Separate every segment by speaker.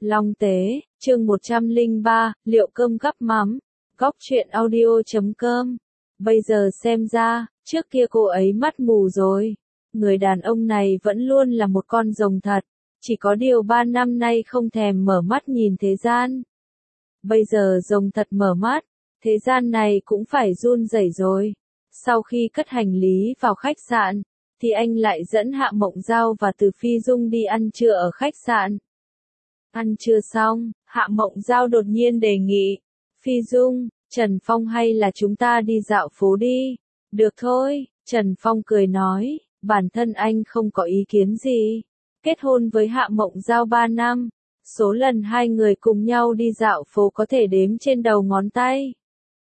Speaker 1: Long Tế, chương 103, liệu cơm gắp mắm, góc truyện audio.com. Bây giờ xem ra, trước kia cô ấy mắt mù rồi. Người đàn ông này vẫn luôn là một con rồng thật, chỉ có điều 3 năm nay không thèm mở mắt nhìn thế gian. Bây giờ rồng thật mở mắt, thế gian này cũng phải run rẩy rồi. Sau khi cất hành lý vào khách sạn, thì anh lại dẫn Hạ Mộng Dao và Từ Phi Dung đi ăn trưa ở khách sạn. Ăn trưa xong, Hạ Mộng Dao đột nhiên đề nghị, Phi Dung, Trần Phong hay là chúng ta đi dạo phố đi? Được thôi, Trần Phong cười nói, bản thân anh không có ý kiến gì. Kết hôn với Hạ Mộng Dao 3 năm, số lần hai người cùng nhau đi dạo phố có thể đếm trên đầu ngón tay.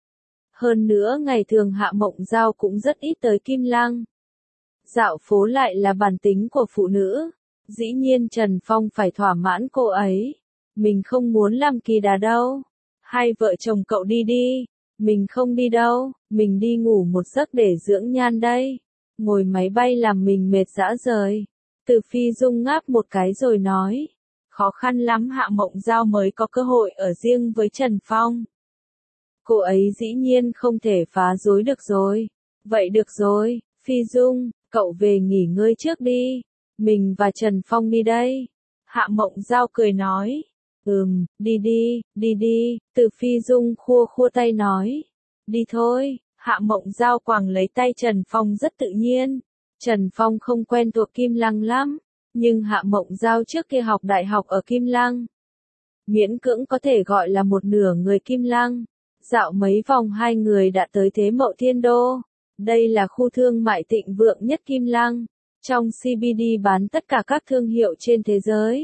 Speaker 1: Hơn nữa ngày thường Hạ Mộng Dao cũng rất ít tới Kim Lăng. Dạo phố lại là bản tính của phụ nữ. Dĩ nhiên Trần Phong phải thỏa mãn cô ấy. Mình không muốn làm kỳ đà đâu. Hai vợ chồng cậu đi đi. Mình không đi đâu, mình đi ngủ một giấc để dưỡng nhan đây. Ngồi máy bay làm mình mệt rã rời. Từ Phi Dung ngáp một cái rồi nói. Khó khăn lắm Hạ Mộng Dao mới có cơ hội ở riêng với Trần Phong. Cô ấy dĩ nhiên không thể phá rối được rồi. Vậy được rồi, Phi Dung, cậu về nghỉ ngơi trước đi. Mình và Trần Phong đi đây. Hạ Mộng Dao cười nói. Đi đi, Từ Phi Dung khua khua tay nói. Đi thôi, Hạ Mộng Dao quàng lấy tay Trần Phong rất tự nhiên. Trần Phong không quen thuộc Kim Lăng lắm, nhưng Hạ Mộng Dao trước kia học đại học ở Kim Lăng. Miễn cưỡng có thể gọi là một nửa người Kim Lăng. Dạo mấy vòng hai người đã tới Thế Mậu Thiên Đô. Đây là khu thương mại thịnh vượng nhất Kim Lăng. Trong CBD bán tất cả các thương hiệu trên thế giới.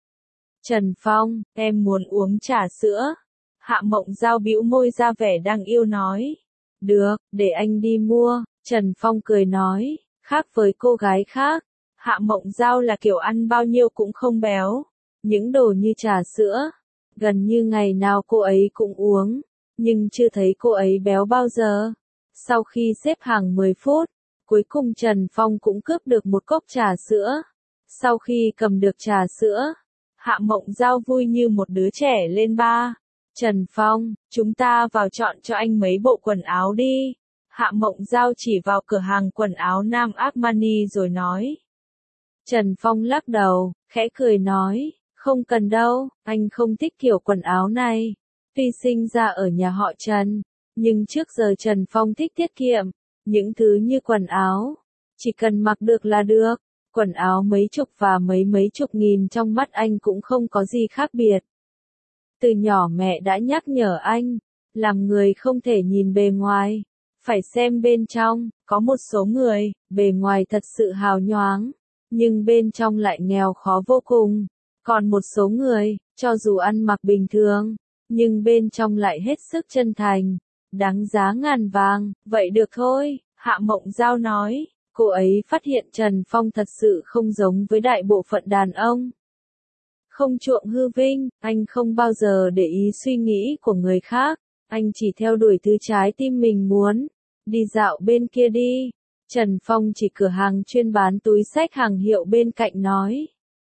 Speaker 1: Trần Phong, em muốn uống trà sữa. Hạ Mộng Dao bĩu môi ra vẻ đang yêu nói. Được, để anh đi mua. Trần Phong cười nói, khác với cô gái khác, Hạ Mộng Dao là kiểu ăn bao nhiêu cũng không béo. Những đồ như trà sữa, gần như ngày nào cô ấy cũng uống, nhưng chưa thấy cô ấy béo bao giờ. Sau khi xếp hàng 10 phút, cuối cùng Trần Phong cũng cướp được một cốc trà sữa. Sau khi cầm được trà sữa, Hạ Mộng Dao vui như một đứa trẻ lên ba. Trần Phong, chúng ta vào chọn cho anh mấy bộ quần áo đi. Hạ Mộng Dao chỉ vào cửa hàng quần áo Nam Armani rồi nói. Trần Phong lắc đầu, khẽ cười nói, không cần đâu, anh không thích kiểu quần áo này. Tuy sinh ra ở nhà họ Trần, nhưng trước giờ Trần Phong thích tiết kiệm. Những thứ như quần áo, chỉ cần mặc được là được. Quần áo mấy chục và mấy chục nghìn trong mắt anh cũng không có gì khác biệt. Từ nhỏ mẹ đã nhắc nhở anh, làm người không thể nhìn bề ngoài, phải xem bên trong. Có một số người, bề ngoài thật sự hào nhoáng, nhưng bên trong lại nghèo khó vô cùng. Còn một số người, cho dù ăn mặc bình thường, nhưng bên trong lại hết sức chân thành, đáng giá ngàn vàng. Vậy được thôi, Hạ Mộng Dao nói. Cô ấy phát hiện Trần Phong thật sự không giống với đại bộ phận đàn ông. Không chuộng hư vinh, anh không bao giờ để ý suy nghĩ của người khác, anh chỉ theo đuổi thứ trái tim mình muốn. Đi dạo bên kia đi. Trần Phong chỉ cửa hàng chuyên bán túi xách hàng hiệu bên cạnh nói.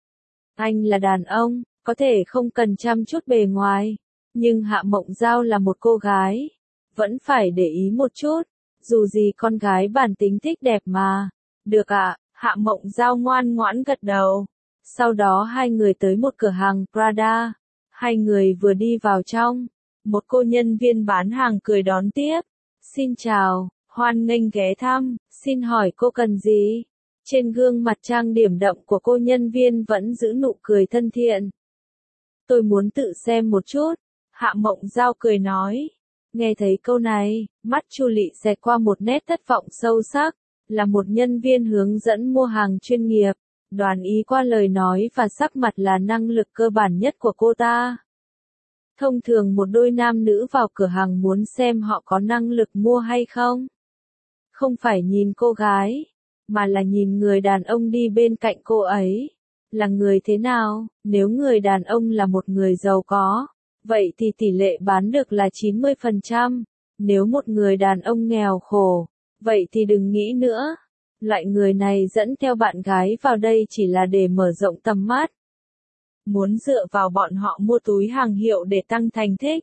Speaker 1: Anh là đàn ông, có thể không cần chăm chút bề ngoài, nhưng Hạ Mộng Dao là một cô gái, vẫn phải để ý một chút. Dù gì con gái bản tính thích đẹp mà. Được ạ, Hạ Mộng Dao ngoan ngoãn gật đầu. Sau đó hai người tới một cửa hàng Prada. Hai người vừa đi vào trong, một cô nhân viên bán hàng cười đón tiếp. Xin chào, hoan nghênh ghé thăm, xin hỏi cô cần gì? Trên gương mặt trang điểm đậm của cô nhân viên vẫn giữ nụ cười thân thiện. Tôi muốn tự xem một chút, Hạ Mộng Dao cười nói. Nghe thấy câu này, mắt Chu Lị xẹt qua một nét thất vọng sâu sắc, là một nhân viên hướng dẫn mua hàng chuyên nghiệp, đoán ý qua lời nói và sắc mặt là năng lực cơ bản nhất của cô ta. Thông thường một đôi nam nữ vào cửa hàng muốn xem họ có năng lực mua hay không. Không phải nhìn cô gái, mà là nhìn người đàn ông đi bên cạnh cô ấy. Là người thế nào? Nếu người đàn ông là một người giàu có, vậy thì tỷ lệ bán được là 90%. Nếu một người đàn ông nghèo khổ, vậy thì đừng nghĩ nữa. Loại người này dẫn theo bạn gái vào đây chỉ là để mở rộng tầm mắt. muốn dựa vào bọn họ mua túi hàng hiệu để tăng thành tích.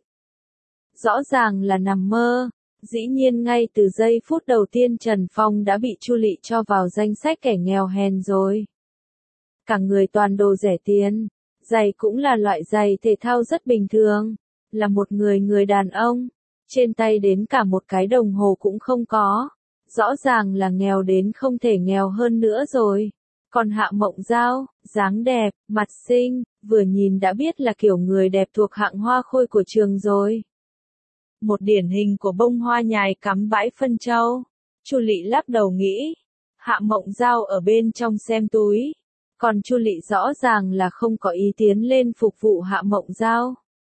Speaker 1: Rõ ràng là nằm mơ. Dĩ nhiên ngay từ giây phút đầu tiên Trần Phong đã bị Chu Lệ cho vào danh sách kẻ nghèo hèn rồi. Cả người toàn đồ rẻ tiền, giày cũng là loại giày thể thao rất bình thường, là một người đàn ông, trên tay đến cả một cái đồng hồ cũng không có, rõ ràng là nghèo đến không thể nghèo hơn nữa rồi. Còn Hạ Mộng Giao, dáng đẹp, mặt xinh, vừa nhìn đã biết là kiểu người đẹp thuộc hạng hoa khôi của trường rồi. Một điển hình của bông hoa nhài cắm bãi phân châu. Chu Lệ lắc đầu nghĩ. Hạ Mộng Giao ở bên trong xem túi. Còn Chu Lệ rõ ràng là không có ý tiến lên phục vụ Hạ Mộng Giao.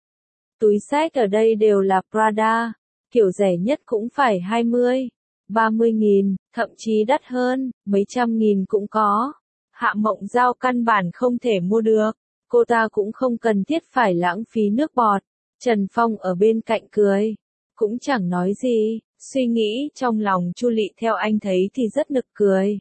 Speaker 1: Túi xách ở đây đều là Prada. Kiểu rẻ nhất cũng phải 20, 30 nghìn, thậm chí đắt hơn, mấy trăm nghìn cũng có. Hạ Mộng Giao căn bản không thể mua được. Cô ta cũng không cần thiết phải lãng phí nước bọt. Trần Phong ở bên cạnh cười, cũng chẳng nói gì, suy nghĩ trong lòng Chu Lệ theo anh thấy thì rất nực cười.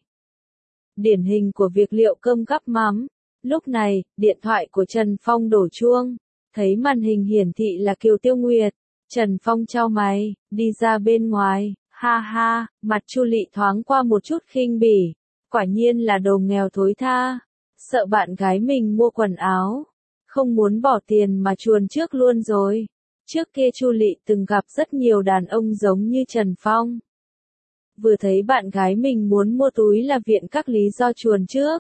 Speaker 1: Điển hình của việc liệu cơm gắp mắm. Lúc này, điện thoại của Trần Phong đổ chuông, thấy màn hình hiển thị là Kiều Tiêu Nguyệt. Trần Phong chau mày, đi ra bên ngoài, ha ha, mặt Chu Lệ thoáng qua một chút khinh bỉ, quả nhiên là đồ nghèo thối tha, sợ bạn gái mình mua quần áo. Không muốn bỏ tiền mà chuồn trước luôn rồi. Trước kia Chu Lệ từng gặp rất nhiều đàn ông giống như Trần Phong. Vừa thấy bạn gái mình muốn mua túi là viện các lý do chuồn trước.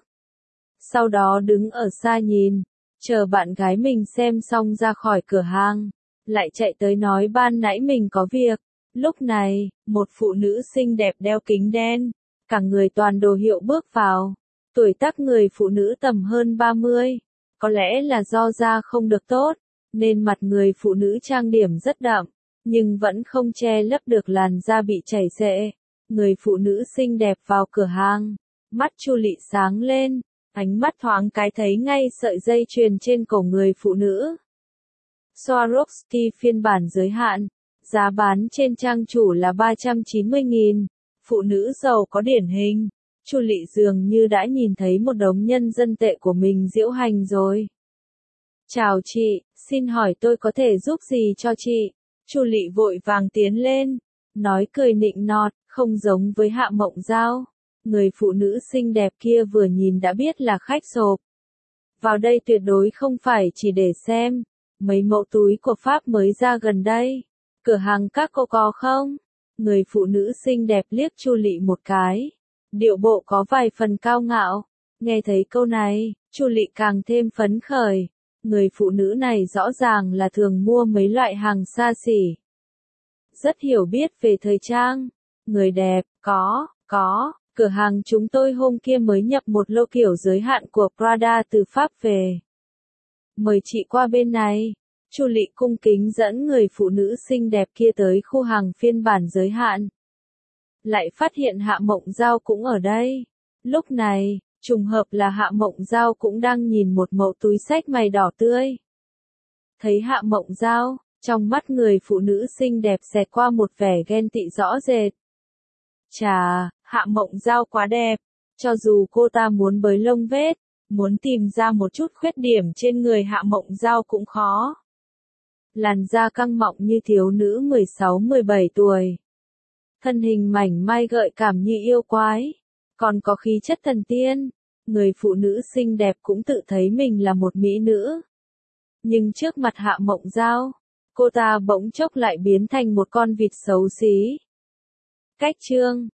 Speaker 1: Sau đó đứng ở xa nhìn, chờ bạn gái mình xem xong ra khỏi cửa hàng, lại chạy tới nói ban nãy mình có việc. Lúc này, một phụ nữ xinh đẹp đeo kính đen, cả người toàn đồ hiệu bước vào. Tuổi tác người phụ nữ tầm hơn 30. Có lẽ là do da không được tốt, nên mặt người phụ nữ trang điểm rất đậm, nhưng vẫn không che lấp được làn da bị chảy xệ. Người phụ nữ xinh đẹp vào cửa hàng, mắt Chu Lệ sáng lên, ánh mắt thoáng cái thấy ngay sợi dây chuyền trên cổ người phụ nữ. Swarovski phiên bản giới hạn, giá bán trên trang chủ là 390.000, phụ nữ giàu có điển hình. Chu Lệ dường như đã nhìn thấy một đống nhân dân tệ của mình diễu hành rồi. Chào chị, xin hỏi tôi có thể giúp gì cho chị? Chu Lệ vội vàng tiến lên, nói cười nịnh nọt, không giống với Hạ Mộng Giao. Người phụ nữ xinh đẹp kia vừa nhìn đã biết là khách sộp. Vào đây tuyệt đối không phải chỉ để xem mấy mẫu túi của Pháp mới ra gần đây. Cửa hàng các cô có không? Người phụ nữ xinh đẹp liếc Chu Lệ một cái. Điệu bộ có vài phần cao ngạo. Nghe thấy câu này, Chu Lệ càng thêm phấn khởi. Người phụ nữ này rõ ràng là thường mua mấy loại hàng xa xỉ. Rất hiểu biết về thời trang. Người đẹp, có, cửa hàng chúng tôi hôm kia mới nhập một lô kiểu giới hạn của Prada từ Pháp về. Mời chị qua bên này. Chu Lệ cung kính dẫn người phụ nữ xinh đẹp kia tới khu hàng phiên bản giới hạn. Lại phát hiện Hạ Mộng Giao cũng ở đây. Lúc này, trùng hợp là Hạ Mộng Giao cũng đang nhìn một mẫu túi xách mày đỏ tươi. Thấy Hạ Mộng Giao, trong mắt người phụ nữ xinh đẹp xẹt qua một vẻ ghen tị rõ rệt. Chà, Hạ Mộng Giao quá đẹp, cho dù cô ta muốn bới lông vết, muốn tìm ra một chút khuyết điểm trên người Hạ Mộng Giao cũng khó. Làn da căng mọng như thiếu nữ 16-17 tuổi. Thân hình mảnh mai gợi cảm như yêu quái, còn có khí chất thần tiên. Người phụ nữ xinh đẹp cũng tự thấy mình là một mỹ nữ. Nhưng trước mặt Hạ Mộng Giao, cô ta bỗng chốc lại biến thành một con vịt xấu xí. Cách chương